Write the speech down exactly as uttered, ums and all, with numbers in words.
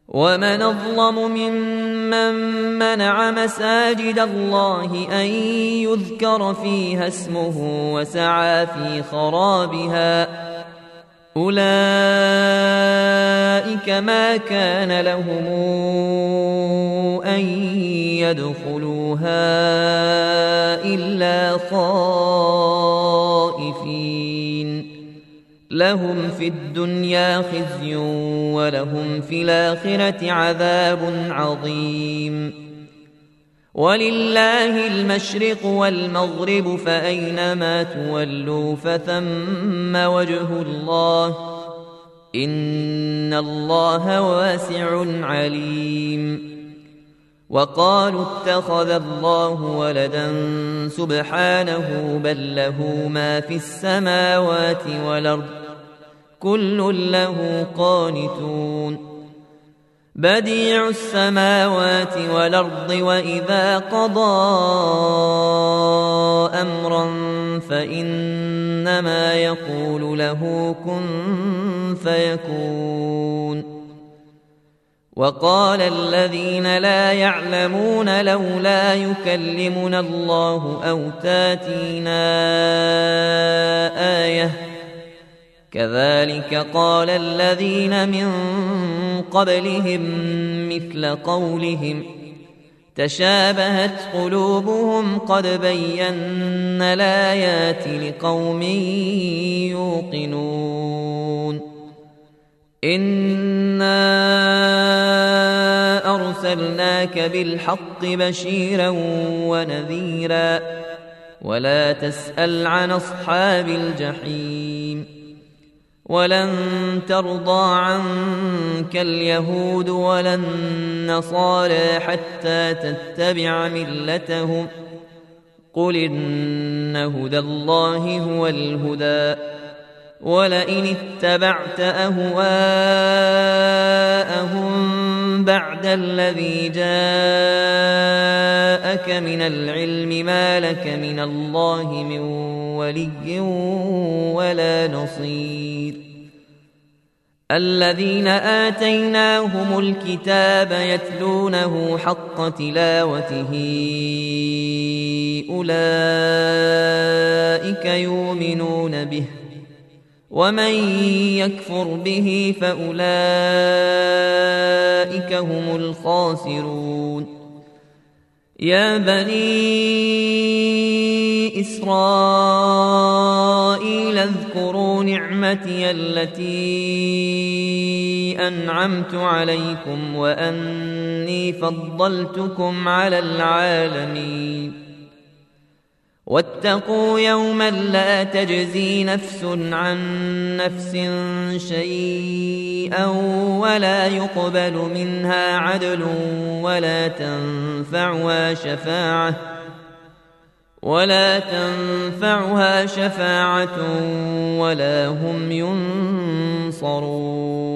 ومن أظلم ممن منع مساجد الله أن يذكر فيها اسمه وسعى في خرابها أولئك ما كان لهم أن يدخلوها إلا خائفين لهم في الدنيا خزي ولهم في الآخرة عذاب عظيم ولله المشرق والمغرب فأينما تولوا فثم وجه الله إن الله واسع عليم وقالوا اتخذ الله ولدا سبحانه بل له ما في السماوات والأرض كل له قانتون بديع السماوات والأرض وإذا قضى أمرا فإنما يقول له كن فيكون وقال الذين لا يعلمون لولا يكلمنا الله أو تاتينا آية كذلك قال الذين من قبلهم مثل قولهم تشابهت قلوبهم قد بينا الآيات لقوم يوقنون إنا أرسلناك بالحق بشيرا ونذيرا ولا تسأل عن أصحاب الجحيم ولن ترضى عنك اليهود ولا النصارى حتى تتبع ملتهم قل إن هدى الله هو الهدى ولئن اتبعت أهواءهم بعد الذي جاءك من العلم ما لك من الله من ولي ولا نصير الذين آتيناهم الكتاب يتلونه حق تلاوته أولئك يؤمنون به ومن يكفر به فأولئك هم الخاسرون يا بني إسرائيل اذكروا نعمتي التي أنعمت عليكم وأني فضلتكم على العالمين واتقوا يوما لا تجزي نفس عن نفس شيئا ولا يقبل منها عدل ولا تنفعها شفاعة ولا تنفعها شفاعة ولا هم ينصرون